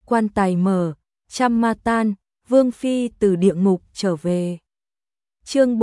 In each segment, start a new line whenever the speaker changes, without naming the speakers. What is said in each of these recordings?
quan tài mở, trăm ma tan, Vương Phi từ địa ngục trở về. Chương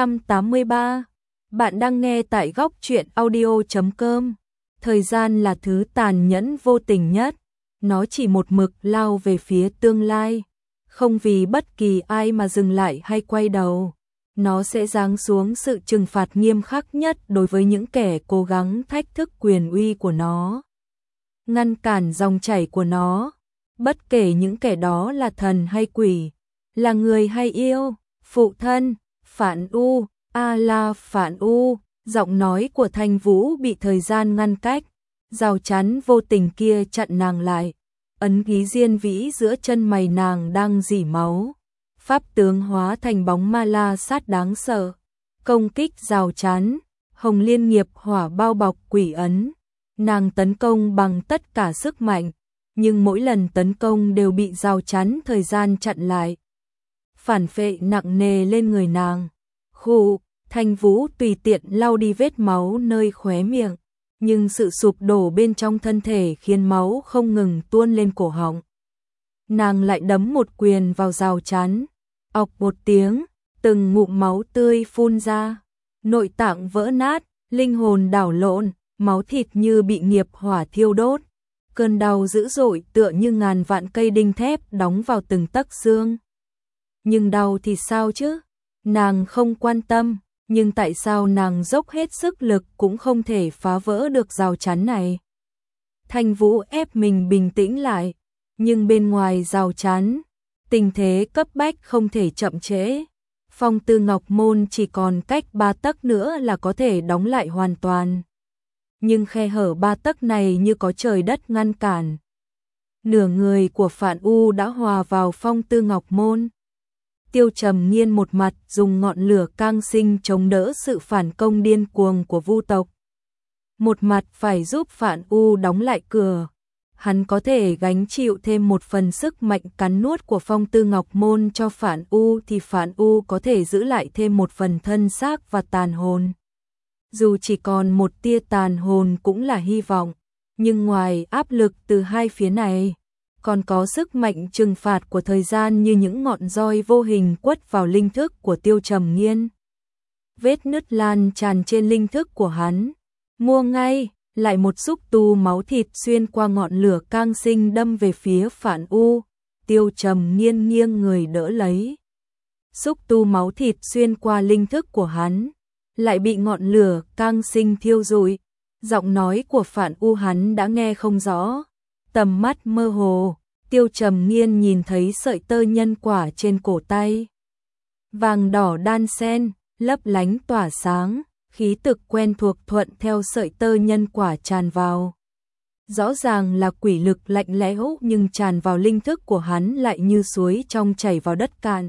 483. Bạn đang nghe tại góc truyện audio.com. Thời gian là thứ tàn nhẫn vô tình nhất, nó chỉ một mực lao về phía tương lai, không vì bất kỳ ai mà dừng lại hay quay đầu. Nó sẽ giáng xuống sự trừng phạt nghiêm khắc nhất đối với những kẻ cố gắng thách thức quyền uy của nó, ngăn cản dòng chảy của nó, bất kể những kẻ đó là thần hay quỷ, là người hay yêu. Phụ thân, Phạn U, là Phạn U. Giọng nói của Thanh Vũ bị thời gian ngăn cách, rào chắn vô tình kia chặn nàng lại. Ấn ký diên vĩ giữa chân mày nàng đang rỉ máu. Pháp tướng hóa thành bóng ma la sát đáng sợ, công kích rào chắn. Hồng Liên Nghiệp Hỏa bao bọc quỷ ấn. Nàng tấn công bằng tất cả sức mạnh, nhưng mỗi lần tấn công đều bị rào chắn thời gian chặn lại, phản phệ nặng nề lên người nàng. Khụ, Thanh Vũ tùy tiện lau đi vết máu nơi khóe miệng, nhưng sự sụp đổ bên trong thân thể khiến máu không ngừng tuôn lên cổ họng. Nàng lại đấm một quyền vào rào chắn, ọc một tiếng, từng ngụm máu tươi phun ra, nội tạng vỡ nát, linh hồn đảo lộn, máu thịt như bị nghiệp hỏa thiêu đốt. Cơn đau dữ dội tựa như ngàn vạn cây đinh thép đóng vào từng tấc xương. Nhưng đau thì sao chứ? Nàng không quan tâm, nhưng tại sao nàng dốc hết sức lực cũng không thể phá vỡ được rào chắn này? Thanh Vũ ép mình bình tĩnh lại, nhưng bên ngoài rào chắn, tình thế cấp bách không thể chậm trễ. Phong Tư Ngọc Môn chỉ còn cách 3 tấc nữa là có thể đóng lại hoàn toàn. Nhưng khe hở 3 tấc này như có trời đất ngăn cản. Nửa người của Phạn U đã hòa vào Phong Tư Ngọc Môn. Tiêu Trầm Nghiên một mặt dùng ngọn lửa cang sinh chống đỡ sự phản công điên cuồng của Vu tộc, một mặt phải giúp Phạn U đóng lại cửa. Hắn có thể gánh chịu thêm một phần sức mạnh cắn nuốt của Phong Tư Ngọc Môn cho Phạn U thì Phạn U có thể giữ lại thêm một phần thân xác và tàn hồn. Dù chỉ còn một tia tàn hồn cũng là hy vọng, nhưng ngoài áp lực từ hai phía này, còn có sức mạnh trừng phạt của thời gian như những ngọn roi vô hình quất vào linh thức của Tiêu Trầm Nghiên. Vết nứt lan tràn trên linh thức của hắn. Mua ngay, lại một xúc tu máu thịt xuyên qua ngọn lửa cang sinh đâm về phía Phạn U. Tiêu Trầm Nghiên nghiêng người đỡ lấy. Xúc tu máu thịt xuyên qua linh thức của hắn, lại bị ngọn lửa cang sinh thiêu rụi. Giọng nói của Phạn U hắn đã nghe không rõ, tầm mắt mơ hồ. Tiêu Trầm Nghiên nhìn thấy sợi tơ nhân quả trên cổ tay, vàng đỏ đan xen, lấp lánh tỏa sáng, khí tức quen thuộc thuận theo sợi tơ nhân quả tràn vào. Rõ ràng là quỷ lực lạnh lẽo nhưng tràn vào linh thức của hắn lại như suối trong chảy vào đất cạn,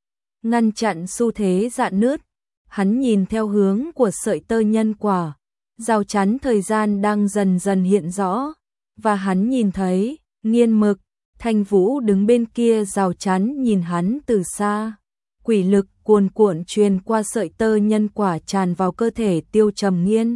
ngăn chặn xu thế rạn nứt. Hắn nhìn theo hướng của sợi tơ nhân quả, rào chắn thời gian đang dần dần hiện rõ, và hắn nhìn thấy Nghiên Mực, Thanh Vũ đứng bên kia rào chắn nhìn hắn từ xa. Quỷ lực cuồn cuộn truyền qua sợi tơ nhân quả tràn vào cơ thể Tiêu Trầm Nghiên.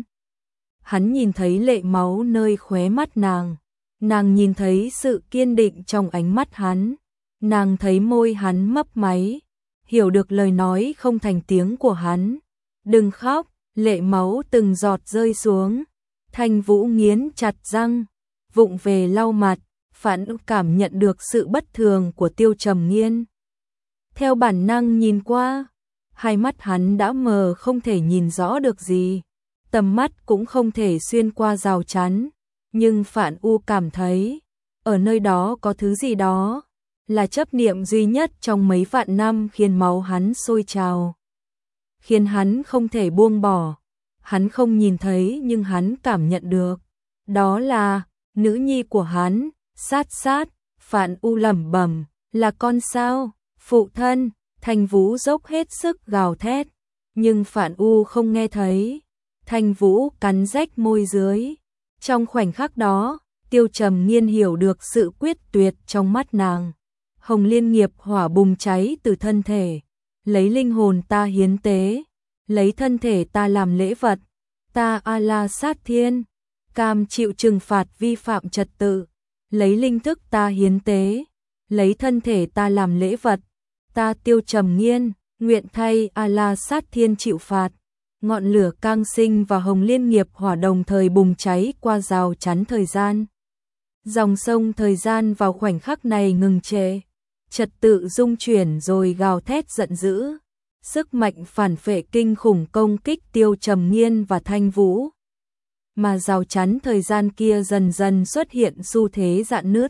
Hắn nhìn thấy lệ máu nơi khóe mắt nàng. Nàng nhìn thấy sự kiên định trong ánh mắt hắn. Nàng thấy môi hắn mấp máy, hiểu được lời nói không thành tiếng của hắn. Đừng khóc, lệ máu từng giọt rơi xuống. Thanh Vũ nghiến chặt răng, vụng về lau mặt. Phản cảm nhận được sự bất thường của Tiêu Trầm Nghiên. Theo bản năng nhìn qua, hai mắt hắn đã mờ không thể nhìn rõ được gì, tầm mắt cũng không thể xuyên qua rào chắn, nhưng Phạn U cảm thấy, ở nơi đó có thứ gì đó, là chấp niệm duy nhất trong mấy vạn năm khiến máu hắn sôi trào, khiến hắn không thể buông bỏ. Hắn không nhìn thấy nhưng hắn cảm nhận được, đó là nữ nhi của hắn. Sát sát, Phạn U lẩm bẩm, là con sao? Phụ thân. Thanh Vũ dốc hết sức gào thét, nhưng Phạn U không nghe thấy. Thanh Vũ cắn rách môi dưới. Trong khoảnh khắc đó, Tiêu Trầm Nghiên hiểu được sự quyết tuyệt trong mắt nàng. Hồng Liên Nghiệp Hỏa bùng cháy từ thân thể, lấy linh hồn ta hiến tế, lấy thân thể ta làm lễ vật. Ta A La Sát Thiên, cam chịu trừng phạt vi phạm trật tự. lấy linh thức ta hiến tế, lấy thân thể ta làm lễ vật, ta Tiêu Trầm Nghiên, nguyện thay A-la sát thiên chịu phạt. Ngọn lửa cang sinh và hồng liên nghiệp hỏa đồng thời bùng cháy qua rào chắn thời gian. Dòng sông thời gian vào khoảnh khắc này ngừng trệ, trật tự rung chuyển rồi gào thét giận dữ. Sức mạnh phản phệ kinh khủng công kích Tiêu Trầm Nghiên và Thanh Vũ. Mà rào chắn thời gian kia dần dần xuất hiện xu thế rạn nứt.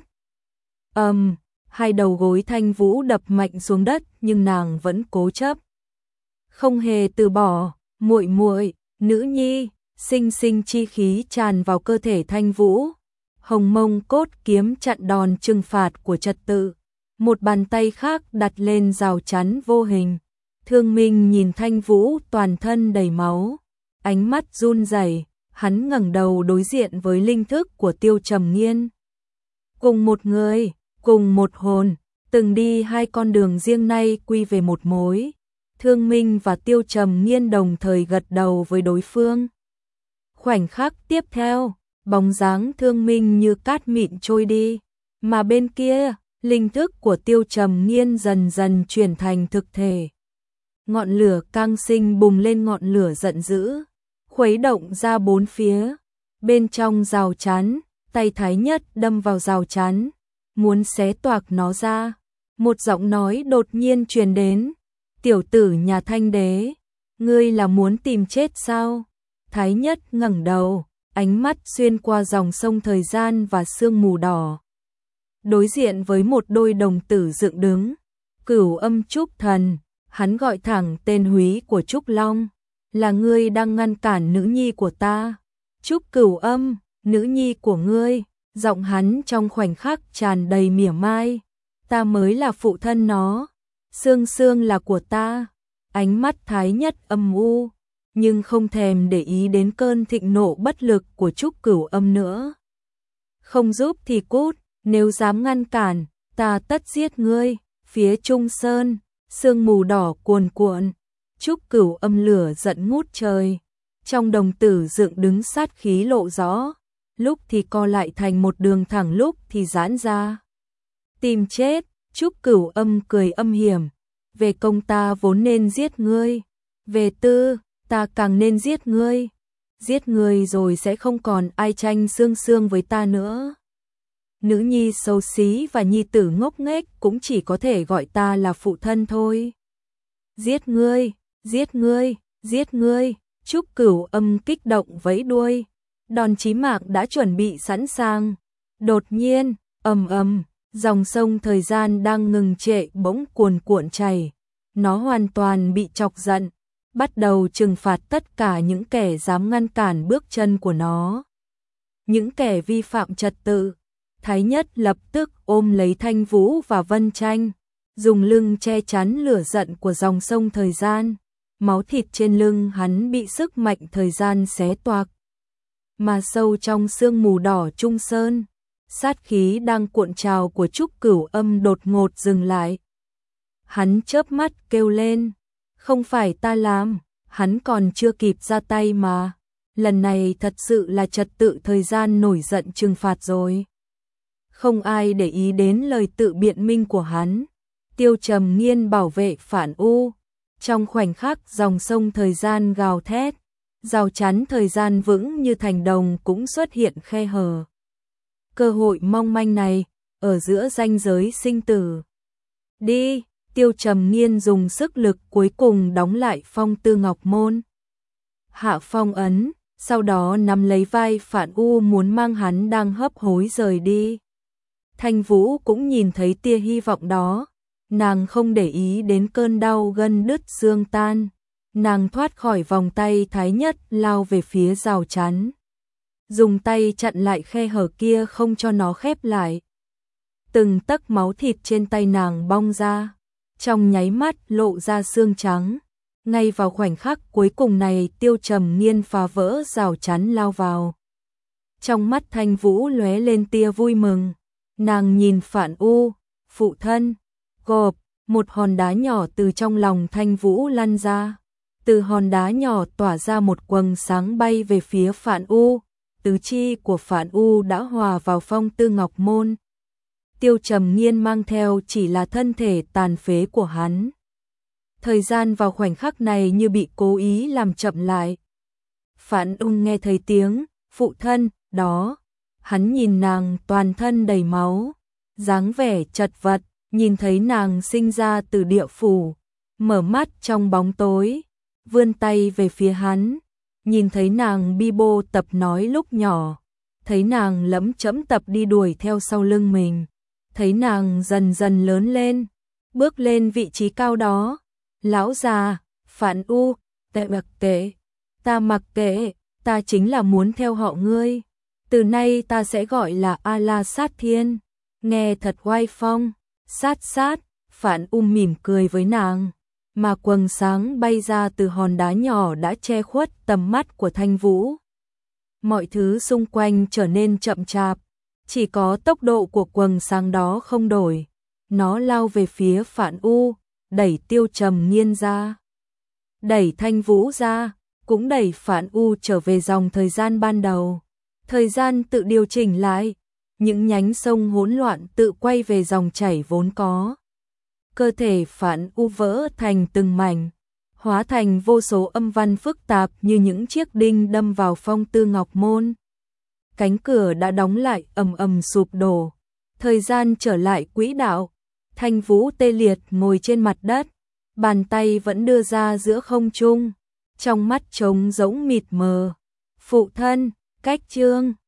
Hai đầu gối Thanh Vũ đập mạnh xuống đất nhưng nàng vẫn cố chấp. Không hề từ bỏ, muội muội, nữ nhi, sinh sinh chi khí tràn vào cơ thể Thanh Vũ. Hồng mông cốt kiếm chặn đòn trừng phạt của trật tự. Một bàn tay khác đặt lên rào chắn vô hình. Thương Minh nhìn Thanh Vũ toàn thân đầy máu, ánh mắt run rẩy, hắn ngẩng đầu đối diện với linh thức của Tiêu Trầm Nghiên. Cùng một người, cùng một hồn, từng đi hai con đường riêng nay quy về một mối. Thương Minh và Tiêu Trầm Nghiên đồng thời gật đầu với đối phương. Khoảnh khắc tiếp theo, bóng dáng Thương Minh như cát mịn trôi đi, mà bên kia, linh thức của Tiêu Trầm Nghiên dần dần chuyển thành thực thể. Ngọn lửa cang sinh bùng lên ngọn lửa giận dữ, khuấy động ra bốn phía. Bên trong rào chắn, tay Thái Nhất đâm vào rào chắn, muốn xé toạc nó ra. Một giọng nói đột nhiên truyền đến, tiểu tử nhà Thanh Đế, ngươi là muốn tìm chết sao? Thái Nhất ngẩng đầu, ánh mắt xuyên qua dòng sông thời gian và sương mù đỏ. Đối diện với một đôi đồng tử dựng đứng, Cửu Âm Trúc Thần, hắn gọi thẳng tên húy của Trúc Long, là ngươi đang ngăn cản nữ nhi của ta. Trúc Cửu Âm, nữ nhi của ngươi, giọng hắn trong khoảnh khắc tràn đầy mỉa mai, ta mới là phụ thân nó, Sương Sương là của ta. Ánh mắt Thái Nhất âm u, nhưng không thèm để ý đến cơn thịnh nộ bất lực của Trúc Cửu Âm nữa. Không giúp thì cút, nếu dám ngăn cản, ta tất giết ngươi. Phía Trung Sơn, sương mù đỏ cuồn cuộn, Trúc Cửu Âm lửa giận ngút trời, trong đồng tử dựng đứng sát khí lộ rõ, lúc thì co lại thành một đường thẳng, lúc thì giãn ra. Tìm chết, Trúc Cửu Âm cười âm hiểm, về công ta vốn nên giết ngươi, về tư, ta càng nên giết ngươi. Giết ngươi rồi sẽ không còn ai tranh Sương Sương với ta nữa. Nữ nhi xấu xí và nhi tử ngốc nghếch cũng chỉ có thể gọi ta là phụ thân thôi. Giết ngươi, giết ngươi, giết ngươi. Trúc Cửu Âm kích động vẫy đuôi, đòn chí mạng đã chuẩn bị sẵn sàng. Đột nhiên, ầm ầm, dòng sông thời gian đang ngừng trệ bỗng cuồn cuộn chảy, nó hoàn toàn bị chọc giận, bắt đầu trừng phạt tất cả những kẻ dám ngăn cản bước chân của nó. Những kẻ vi phạm trật tự. Thái Nhất lập tức ôm lấy Thanh Vũ và Vân Tranh, dùng lưng che chắn lửa giận của dòng sông thời gian. Máu thịt trên lưng hắn bị sức mạnh thời gian xé toạc. Mà sâu trong sương mù đỏ Trung Sơn, sát khí đang cuộn trào của Trúc Cửu Âm đột ngột dừng lại. Hắn chớp mắt kêu lên, không phải ta làm, hắn còn chưa kịp ra tay mà. Lần này thật sự là trật tự thời gian nổi giận trừng phạt rồi. Không ai để ý đến lời tự biện minh của hắn. Tiêu Trầm Nghiên bảo vệ phản u. Trong khoảnh khắc dòng sông thời gian gào thét, rào chắn thời gian vững như thành đồng cũng xuất hiện khe hở. Cơ hội mong manh này, ở giữa ranh giới sinh tử. Đi, Tiêu Trầm Nghiên dùng sức lực cuối cùng đóng lại phong tư ngọc môn. Hạ phong ấn, sau đó nắm lấy vai phản u muốn mang hắn đang hấp hối rời đi. Thanh Vũ cũng nhìn thấy tia hy vọng đó, nàng không để ý đến cơn đau gân đứt xương tan, nàng thoát khỏi vòng tay Thái Nhất lao về phía rào chắn, dùng tay chặn lại khe hở kia không cho nó khép lại. Từng tấc máu thịt trên tay nàng bong ra, trong nháy mắt lộ ra xương trắng. Ngay vào khoảnh khắc cuối cùng này, Tiêu Trầm Nghiên phá vỡ rào chắn lao vào. Trong mắt Thanh Vũ lóe lên tia vui mừng. Nàng nhìn Phản U, phụ thân, gộp, một hòn đá nhỏ từ trong lòng Thanh Vũ lăn ra. Từ hòn đá nhỏ tỏa ra một quầng sáng bay về phía Phản U, tứ chi của Phản U đã hòa vào phong tư ngọc môn. Tiêu Trầm Nghiên mang theo chỉ là thân thể tàn phế của hắn. Thời gian vào khoảnh khắc này như bị cố ý làm chậm lại. Phản U nghe thấy tiếng phụ thân đó, hắn nhìn nàng toàn thân đầy máu, dáng vẻ chật vật, nhìn thấy nàng sinh ra từ địa phủ, mở mắt trong bóng tối, vươn tay về phía hắn, nhìn thấy nàng bi bô tập nói lúc nhỏ, thấy nàng lẫm chẫm tập đi đuổi theo sau lưng mình, thấy nàng dần dần lớn lên, bước lên vị trí cao đó. Lão già, Phản U, ta mặc kệ, ta chính là muốn theo họ ngươi. Từ nay ta sẽ gọi là A-la Sát Thiên, nghe thật oai phong. Sát sát, Phản mỉm cười với nàng, mà quầng sáng bay ra từ hòn đá nhỏ đã che khuất tầm mắt của Thanh Vũ. Mọi thứ xung quanh trở nên chậm chạp, chỉ có tốc độ của quầng sáng đó không đổi. Nó lao về phía Phản U, đẩy Tiêu Trầm Nghiên ra, đẩy Thanh Vũ ra, cũng đẩy Phản U trở về dòng thời gian ban đầu. Thời gian tự điều chỉnh lại, những nhánh sông hỗn loạn tự quay về dòng chảy vốn có. Cơ thể Phản U vỡ thành từng mảnh, hóa thành vô số âm văn phức tạp như những chiếc đinh đâm vào phong tư ngọc môn. Cánh cửa đã đóng lại ầm ầm sụp đổ, thời gian trở lại quỹ đạo. Thanh Vũ tê liệt ngồi trên mặt đất, bàn tay vẫn đưa ra giữa không trung, trong mắt trống rỗng mịt mờ. Phụ thân, cách chương